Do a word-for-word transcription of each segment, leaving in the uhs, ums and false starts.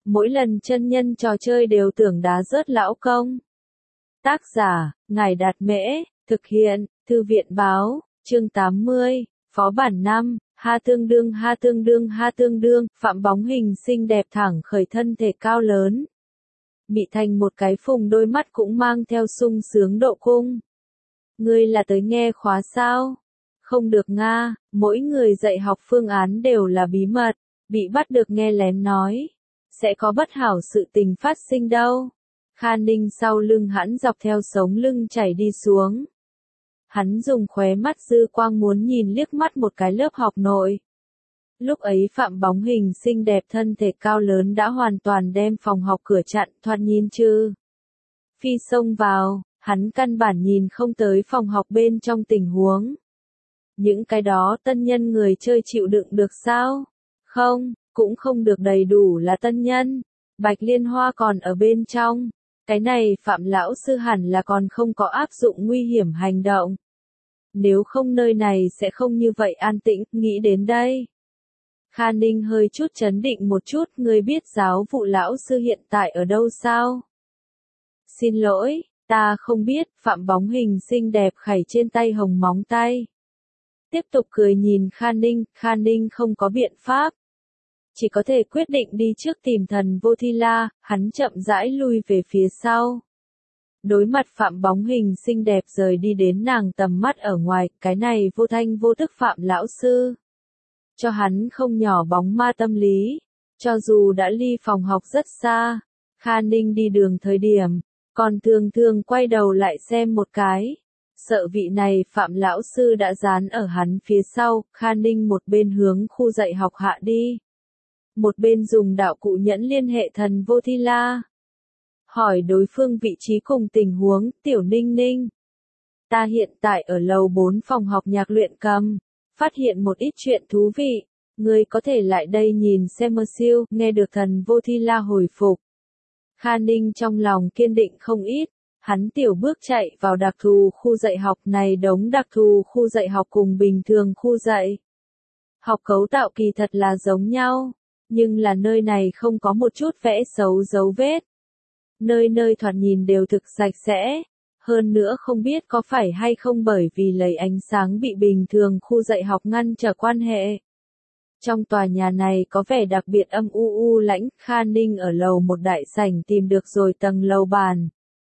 mỗi lần chân nhân trò chơi đều tưởng đá rớt lão công. Tác giả, Ngài Đạt Mễ, thực hiện, Thư viện Báo, chương tám mươi, Phó bản năm, ha tương đương ha tương đương ha tương đương, Phạm Bóng hình xinh đẹp thẳng khởi thân thể cao lớn. Mị thành một cái phùng đôi mắt cũng mang theo sung sướng độ cung. Ngươi là tới nghe khóa sao? Không được nga, mỗi người dạy học phương án đều là bí mật, bị bắt được nghe lén nói. Sẽ có bất hảo sự tình phát sinh đâu. Kha Ninh sau lưng hắn dọc theo sống lưng chảy đi xuống. Hắn dùng khóe mắt dư quang muốn nhìn liếc mắt một cái lớp học nội. Lúc ấy Phạm Bóng hình xinh đẹp thân thể cao lớn đã hoàn toàn đem phòng học cửa chặn, thoạt nhìn chứ. Phi xông vào, hắn căn bản nhìn không tới phòng học bên trong tình huống. Những cái đó tân nhân người chơi chịu đựng được sao? Không, cũng không được đầy đủ là tân nhân. Bạch Liên Hoa còn ở bên trong. Cái này Phạm lão sư hẳn là còn không có áp dụng nguy hiểm hành động. Nếu không nơi này sẽ không như vậy an tĩnh, nghĩ đến đây. Kha Ninh hơi chút chấn định một chút, người biết giáo vụ lão sư hiện tại ở đâu sao? Xin lỗi, ta không biết, Phạm Bóng hình xinh đẹp khảy trên tay hồng móng tay. Tiếp tục cười nhìn Kha Ninh, Kha Ninh không có biện pháp. Chỉ có thể quyết định đi trước tìm thần Vô Thi La, hắn chậm rãi lui về phía sau. Đối mặt Phạm Bóng hình xinh đẹp rời đi đến nàng tầm mắt ở ngoài, cái này vô thanh vô tức Phạm lão sư. Cho hắn không nhỏ bóng ma tâm lý, cho dù đã ly phòng học rất xa, Kha Ninh đi đường thời điểm, còn thường thường quay đầu lại xem một cái. Sợ vị này Phạm lão sư đã dán ở hắn phía sau, Kha Ninh một bên hướng khu dạy học hạ đi. Một bên dùng đạo cụ nhẫn liên hệ thần Vô Thi La. Hỏi đối phương vị trí cùng tình huống, Tiểu Ninh Ninh. Ta hiện tại ở lầu bốn phòng học nhạc luyện cầm, phát hiện một ít chuyện thú vị, ngươi có thể lại đây nhìn xem mơ siêu, nghe được thần Vô Thi La hồi phục. Kha Ninh trong lòng kiên định không ít, hắn tiểu bước chạy vào đặc thù khu dạy học này đống đặc thù khu dạy học cùng bình thường khu dạy. Học cấu tạo kỳ thật là giống nhau. Nhưng là nơi này không có một chút vẽ xấu dấu vết. Nơi nơi thoạt nhìn đều thực sạch sẽ. Hơn nữa không biết có phải hay không bởi vì lấy ánh sáng bị bình thường khu dạy học ngăn trở quan hệ. Trong tòa nhà này có vẻ đặc biệt âm u u lãnh, Kha Ninh ở lầu một đại sảnh tìm được rồi tầng lầu bàn.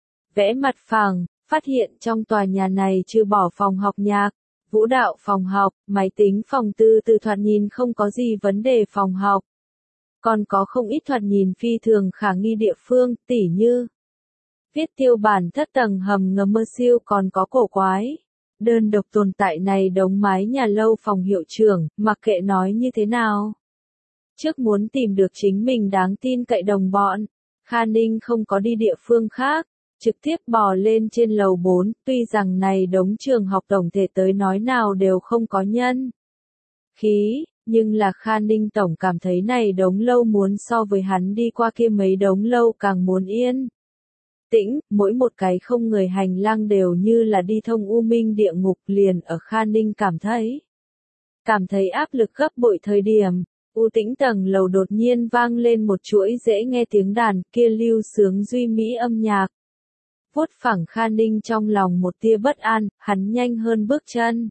Vẽ mặt phẳng, phát hiện trong tòa nhà này trừ bỏ phòng học nhạc, vũ đạo phòng học, máy tính phòng tư từ thoạt nhìn không có gì vấn đề phòng học. Còn có không ít thoạt nhìn phi thường khả nghi địa phương, tỉ như viết tiêu bản thất tầng hầm ngầm mơ siêu còn có cổ quái. Đơn độc tồn tại này đống mái nhà lâu phòng hiệu trưởng, mặc kệ nói như thế nào. Trước muốn tìm được chính mình đáng tin cậy đồng bọn, Kha Ninh không có đi địa phương khác, trực tiếp bò lên trên lầu bốn, tuy rằng này đống trường học tổng thể tới nói nào đều không có nhân khí. Nhưng là Kha Ninh tổng cảm thấy này đống lâu muốn so với hắn đi qua kia mấy đống lâu càng muốn yên tĩnh, mỗi một cái không người hành lang đều như là đi thông u minh địa ngục liền ở Kha Ninh cảm thấy. Cảm thấy áp lực gấp bội thời điểm, u tĩnh tầng lầu đột nhiên vang lên một chuỗi dễ nghe tiếng đàn kia lưu sướng duy mỹ âm nhạc. Vuốt phẳng Kha Ninh trong lòng một tia bất an, hắn nhanh hơn bước chân.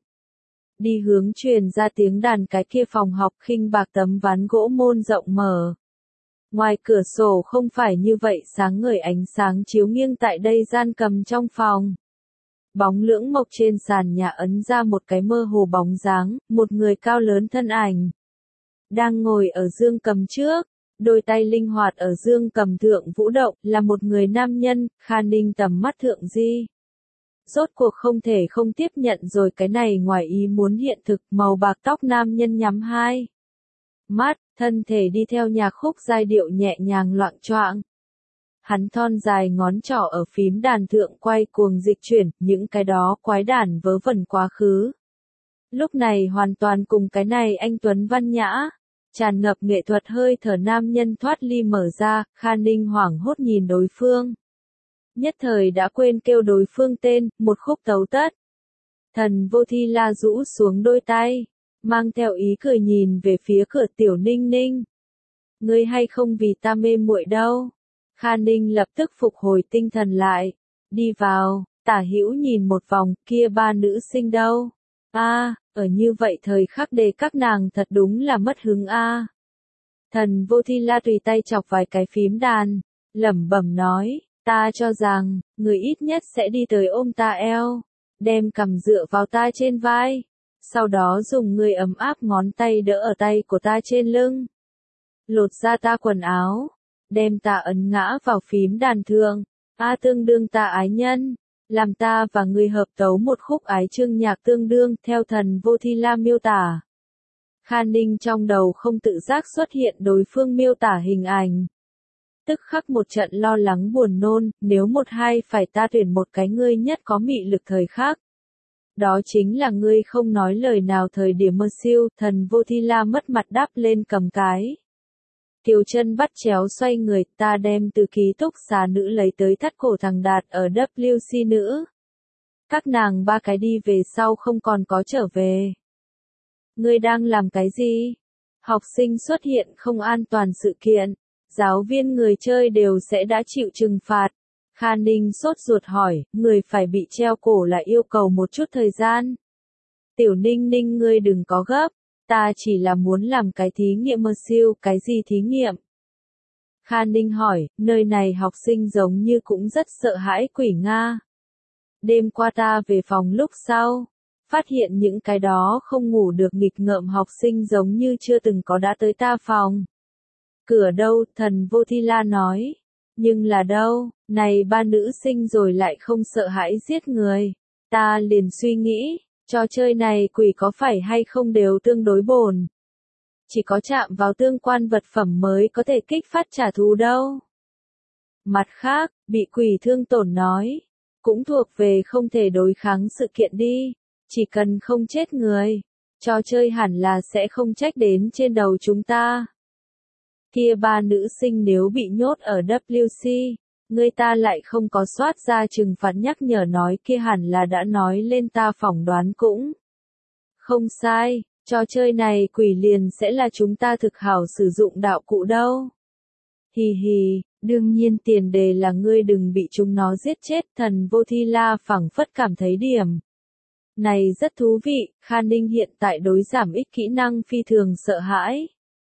Đi hướng truyền ra tiếng đàn cái kia phòng học khinh bạc tấm ván gỗ môn rộng mở. Ngoài cửa sổ không phải như vậy sáng ngời ánh sáng chiếu nghiêng tại đây gian cầm trong phòng. Bóng lưỡng mộc trên sàn nhà ấn ra một cái mơ hồ bóng dáng, một người cao lớn thân ảnh. Đang ngồi ở dương cầm trước, đôi tay linh hoạt ở dương cầm thượng vũ động là một người nam nhân, Kha Ninh tầm mắt thượng di. Rốt cuộc không thể không tiếp nhận rồi cái này ngoài ý muốn hiện thực màu bạc tóc nam nhân nhắm hai mắt, thân thể đi theo nhạc khúc giai điệu nhẹ nhàng loạng choạng. Hắn thon dài ngón trỏ ở phím đàn thượng quay cuồng dịch chuyển, những cái đó quái đản vớ vẩn quá khứ. Lúc này hoàn toàn cùng cái này anh Tuấn văn nhã, tràn ngập nghệ thuật hơi thở nam nhân thoát ly mở ra, Kha Ninh hoảng hốt nhìn đối phương. Nhất thời đã quên kêu đối phương tên, một khúc tấu tất. Thần Vô Thi La rũ xuống đôi tay, mang theo ý cười nhìn về phía cửa Tiểu Ninh Ninh. ngươi hay không vì ta mê muội đâu. Kha Ninh lập tức phục hồi tinh thần lại. Đi vào, Tả Hữu nhìn một vòng, kia ba nữ sinh đâu? A, à, ở như vậy thời khắc đề các nàng thật đúng là mất hứng a. À. Thần Vô Thi La tùy tay chọc vài cái phím đàn, lẩm bẩm nói, ta cho rằng, người ít nhất sẽ đi tới ôm ta eo, đem cằm dựa vào ta trên vai, sau đó dùng người ấm áp ngón tay đỡ ở tay của ta trên lưng. Lột ra ta quần áo, đem ta ấn ngã vào phím đàn thượng, a tương đương ta ái nhân, làm ta và người hợp tấu một khúc ái chương nhạc tương đương theo thần Vô Thi La miêu tả. Kha Ninh trong đầu không tự giác xuất hiện đối phương miêu tả hình ảnh. Tức khắc một trận lo lắng buồn nôn, nếu một hai phải ta tuyển một cái ngươi nhất có mị lực thời khắc. Đó chính là ngươi không nói lời nào thời điểm mơ siêu, thần Vô Thi La mất mặt đáp lên cầm cái. Kiều chân bắt chéo xoay người, ta đem từ ký túc xá nữ lấy tới thắt cổ thằng Đạt ở W C nữ. Các nàng ba cái đi về sau không còn có trở về. Ngươi đang làm cái gì? Học sinh xuất hiện không an toàn sự kiện, giáo viên người chơi đều sẽ đã chịu trừng phạt. Kha Ninh sốt ruột hỏi, người phải bị treo cổ là yêu cầu một chút thời gian. Tiểu Ninh Ninh ngươi đừng có gấp, ta chỉ là muốn làm cái thí nghiệm mơ siêu, cái gì thí nghiệm? Kha Ninh hỏi, nơi này học sinh giống như cũng rất sợ hãi quỷ Nga. Đêm qua ta về phòng lúc sau, phát hiện những cái đó không ngủ được nghịch ngợm học sinh giống như chưa từng có đã tới ta phòng. Cửa đâu, thần Vô Thi La nói. Nhưng là đâu, này ba nữ sinh rồi lại không sợ hãi giết người. Ta liền suy nghĩ, trò chơi này quỷ có phải hay không đều tương đối bồn. Chỉ có chạm vào tương quan vật phẩm mới có thể kích phát trả thù đâu. Mặt khác, bị quỷ thương tổn nói, cũng thuộc về không thể đối kháng sự kiện đi. Chỉ cần không chết người, trò chơi hẳn là sẽ không trách đến trên đầu chúng ta. Kia ba nữ sinh nếu bị nhốt ở W C, người ta lại không có soát ra trừng phạt nhắc nhở nói kia hẳn là đã nói lên ta phỏng đoán cũng. Không sai, trò chơi này quỷ liền sẽ là chúng ta thực hảo sử dụng đạo cụ đâu. Hì hì, đương nhiên tiền đề là ngươi đừng bị chúng nó giết chết, thần Vô Thi La phảng phất cảm thấy điểm. Này rất thú vị, Kha Ninh hiện tại đối giảm ích kỹ năng phi thường sợ hãi.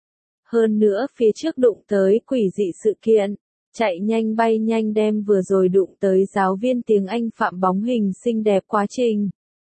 Hơn nữa phía trước đụng tới quỷ dị sự kiện, chạy nhanh bay nhanh đem vừa rồi đụng tới giáo viên tiếng Anh Phạm bóng hình xinh đẹp quá trình.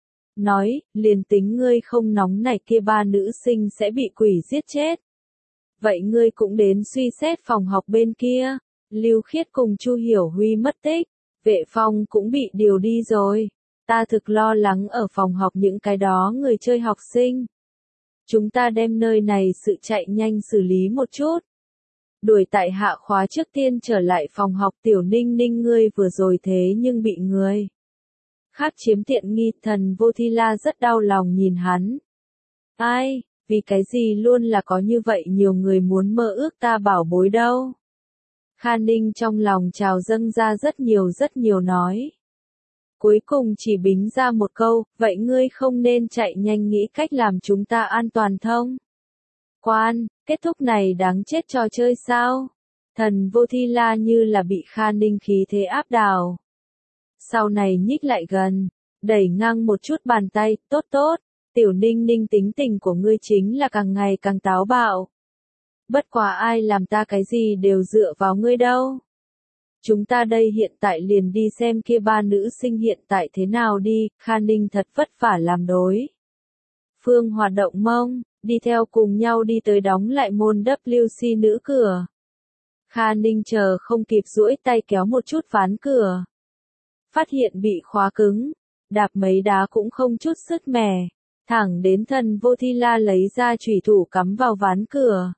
Nói, liền tính ngươi không nóng này kia ba nữ sinh sẽ bị quỷ giết chết. Vậy ngươi cũng đến suy xét phòng học bên kia, Lưu Khiết cùng Chu Hiểu Huy mất tích, Vệ Phong cũng bị điều đi rồi. Ta thực lo lắng ở phòng học những cái đó người chơi học sinh. Chúng ta đem nơi này sự chạy nhanh xử lý một chút. Đuổi tại hạ khóa trước tiên trở lại phòng học Tiểu Ninh Ninh ngươi vừa rồi thế nhưng bị người khác chiếm tiện nghi, thần Vô Thi La rất đau lòng nhìn hắn. Ai, vì cái gì luôn là có như vậy nhiều người muốn mơ ước ta bảo bối đâu. Kha Ninh trong lòng trào dâng ra rất nhiều rất nhiều nói. Cuối cùng chỉ bính ra một câu, vậy ngươi không nên chạy nhanh nghĩ cách làm chúng ta an toàn thông. Quan, kết thúc này đáng chết trò chơi sao? Thần Vô Thi La như là bị Kha Ninh khí thế áp đảo. Sau này nhích lại gần, đẩy ngang một chút bàn tay, tốt tốt, Tiểu Ninh Ninh tính tình của ngươi chính là càng ngày càng táo bạo. Bất quá ai làm ta cái gì đều dựa vào ngươi đâu. Chúng ta đây hiện tại liền đi xem kia ba nữ sinh hiện tại thế nào đi, Kha Ninh thật vất vả làm đối. Phương hoạt động mông, đi theo cùng nhau đi tới đóng lại môn W C nữ cửa. Kha Ninh chờ không kịp duỗi tay kéo một chút ván cửa. Phát hiện bị khóa cứng, đạp mấy đá cũng không chút sứt mẻ, thẳng đến thần Vô Thi La lấy ra chủy thủ cắm vào ván cửa.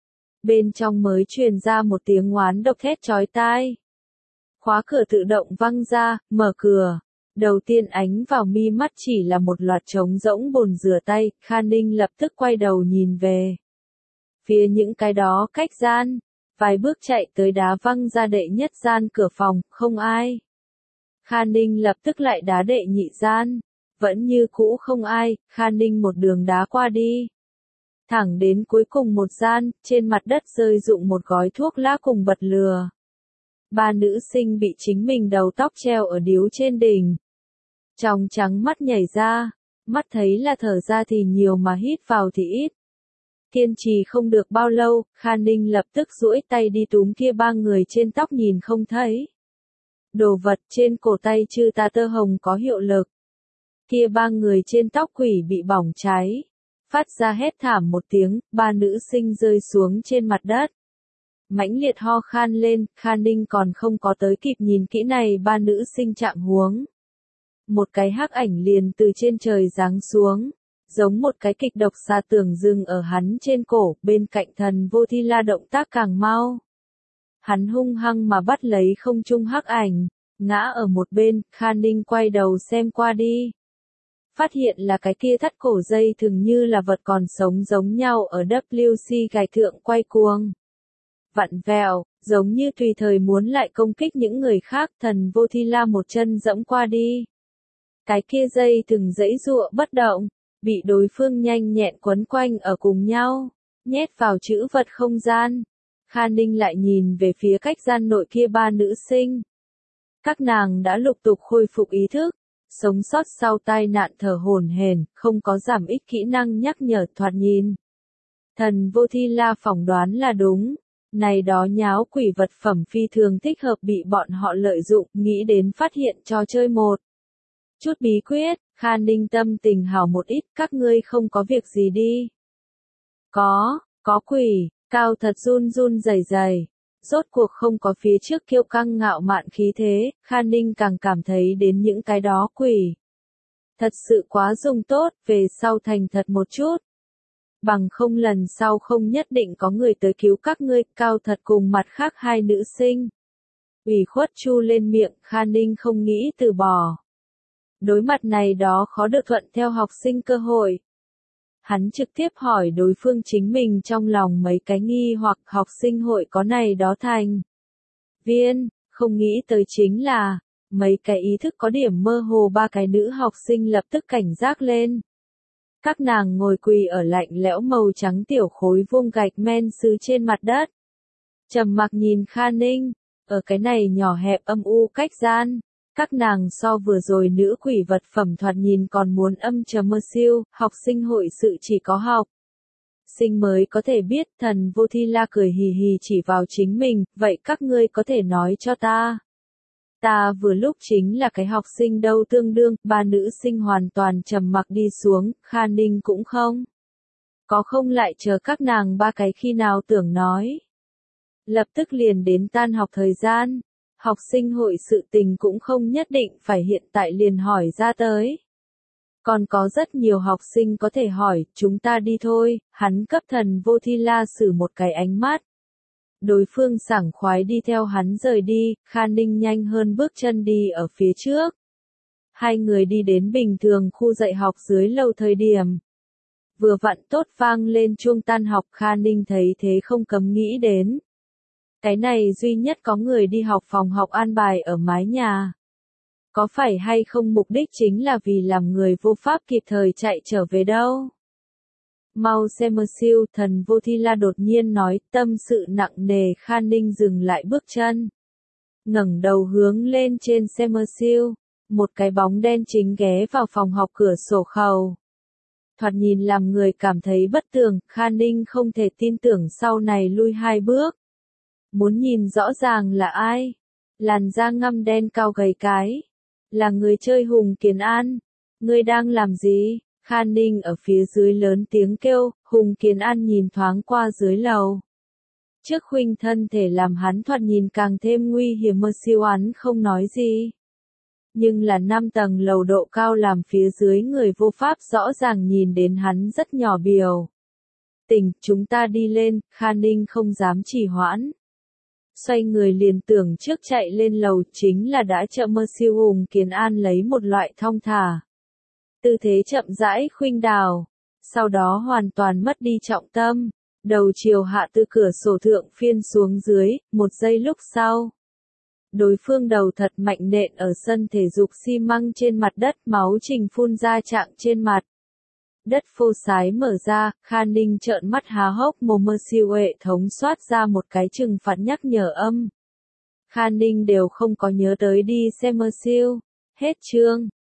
Bên trong mới truyền ra một tiếng oán độc thét chói tai. Khóa cửa tự động văng ra, mở cửa. Đầu tiên ánh vào mi mắt chỉ là một loạt trống rỗng bồn rửa tay, Kha Ninh lập tức quay đầu nhìn về. Phía những cái đó cách gian, vài bước chạy tới đá văng ra đệ nhất gian cửa phòng, không ai. Kha Ninh lập tức lại đá đệ nhị gian, vẫn như cũ không ai, Kha Ninh một đường đá qua đi. thẳng đến cuối cùng một gian, trên mặt đất rơi rụng một gói thuốc lá cùng bật lửa. Ba nữ sinh bị chính mình đầu tóc treo ở điếu trên đỉnh. Trong trắng mắt nhảy ra, mắt thấy là thở ra thì nhiều mà hít vào thì ít. Kiên trì không được bao lâu, Kha Ninh lập tức duỗi tay đi túm kia ba người trên tóc nhìn không thấy. Đồ vật trên cổ tay chư ta tơ hồng có hiệu lực. Kia ba người trên tóc quỷ bị bỏng cháy. Phát ra hét thảm một tiếng, ba nữ sinh rơi xuống trên mặt đất. Mãnh liệt ho khan lên, Kha Ninh còn không có tới kịp nhìn kỹ này ba nữ sinh trạng huống. Một cái hắc ảnh liền từ trên trời giáng xuống, giống một cái kịch độc xà tưởng dừng ở hắn trên cổ, bên cạnh Thần Vô Thi La động tác càng mau. Hắn hung hăng mà bắt lấy không trung hắc ảnh, ngã ở một bên, Kha Ninh quay đầu xem qua đi. Phát hiện là cái kia thắt cổ dây thường như là vật còn sống giống nhau ở W C gài thượng quay cuồng. Vặn vẹo, giống như tùy thời muốn lại công kích những người khác, Thần Vô Thi La một chân dẫm qua đi. Cái kia dây từng dãy giụa bất động, bị đối phương nhanh nhẹn quấn quanh ở cùng nhau, nhét vào chữ vật không gian. Kha Ninh lại nhìn về phía cách gian nội kia ba nữ sinh. Các nàng đã lục tục khôi phục ý thức, sống sót sau tai nạn thở hổn hển, không có giảm ít kỹ năng nhắc nhở thoạt nhìn. Thần Vô Thi La phỏng đoán là đúng, này đó nháo quỷ vật phẩm phi thường thích hợp bị bọn họ lợi dụng, nghĩ đến phát hiện trò chơi một. Chút bí quyết, Kha Ninh tâm tình hảo một ít, các ngươi không có việc gì đi. Có, có quỷ, Cao thật run run rẩy rẩy. Rốt cuộc không có phía trước kiêu căng ngạo mạn khí thế, Kha Ninh càng cảm thấy đến những cái đó quỷ. Thật sự quá dùng tốt, về sau thành thật một chút. Bằng không lần sau không nhất định có người tới cứu các ngươi, Cao thật cùng mặt khác hai nữ sinh. Ủy khuất chu lên miệng, Kha Ninh không nghĩ từ bỏ. Đối mặt này đó khó được thuận theo học sinh cơ hội. Hắn trực tiếp hỏi đối phương chính mình trong lòng mấy cái nghi hoặc học sinh hội có này đó thành. Viên, không nghĩ tới chính là, mấy cái ý thức có điểm mơ hồ ba cái nữ học sinh lập tức cảnh giác lên. Các nàng ngồi quỳ ở lạnh lẽo màu trắng tiểu khối vuông gạch men sứ trên mặt đất. Trầm mặc nhìn Kha Ninh, ở cái này nhỏ hẹp âm u cách gian. Các nàng so vừa rồi nữ quỷ vật phẩm thoạt nhìn còn muốn âm trầm mơ siêu, học sinh hội sự chỉ có học. Sinh mới có thể biết, Thần Vô Thi La cười hì hì chỉ vào chính mình, vậy các ngươi có thể nói cho ta. Ta vừa lúc chính là cái học sinh đâu tương đương, ba nữ sinh hoàn toàn trầm mặc đi xuống, Kha Ninh cũng không. Có không lại chờ các nàng ba cái khi nào tưởng nói. Lập tức liền đến tan học thời gian. Học sinh hội sự tình cũng không nhất định phải hiện tại liền hỏi ra tới. Còn có rất nhiều học sinh có thể hỏi, chúng ta đi thôi, hắn cấp Thần Vô Thi La sử một cái ánh mắt. Đối phương sảng khoái đi theo hắn rời đi, Kha Ninh nhanh hơn bước chân đi ở phía trước. Hai người đi đến bình thường khu dạy học dưới lầu thời điểm. Vừa vặn tốt vang lên chuông tan học, Kha Ninh thấy thế không cấm nghĩ đến. Cái này duy nhất có người đi học phòng học an bài ở mái nhà. Có phải hay không mục đích chính là vì làm người vô pháp kịp thời chạy trở về đâu? Mau xem mơ siêu, Thần Vô Thi La đột nhiên nói, tâm sự nặng nề. Kha Ninh dừng lại bước chân. Ngẩng đầu hướng lên trên xe mơ siêu, một cái bóng đen chính ghé vào phòng học cửa sổ khẩu. Thoạt nhìn làm người cảm thấy bất tường, Kha Ninh không thể tin tưởng sau này lui hai bước. Muốn nhìn rõ ràng là ai? Làn da ngăm đen cao gầy cái. Là người chơi Hùng Kiến An. Ngươi đang làm gì? Kha Ninh ở phía dưới lớn tiếng kêu, Hùng Kiến An nhìn thoáng qua dưới lầu. Trước khuynh thân thể làm hắn thoạt nhìn càng thêm nguy hiểm mơ siêu hắn không nói gì. Nhưng là năm tầng lầu độ cao làm phía dưới người vô pháp rõ ràng nhìn đến hắn rất nhỏ biểu. Tỉnh, chúng ta đi lên, Kha Ninh không dám trì hoãn. Xoay người liền tưởng trước chạy lên lầu chính là đã chậm mơ siêu Hùng Kiến An lấy một loại thong thả. Tư thế chậm rãi khuynh đảo, sau đó hoàn toàn mất đi trọng tâm, đầu chiều hạ từ cửa sổ thượng phiên xuống dưới, một giây lúc sau. Đối phương đầu thật mạnh nện ở sân thể dục xi măng trên mặt đất máu trình phun ra trạng trên mặt. Đất phô sái mở ra, Kha Ninh trợn mắt há hốc mồm, mơ siêu hệ thống soát ra một cái trừng phạt nhắc nhở âm. Kha Ninh đều không có nhớ tới đi xem mơ siêu. Hết chương.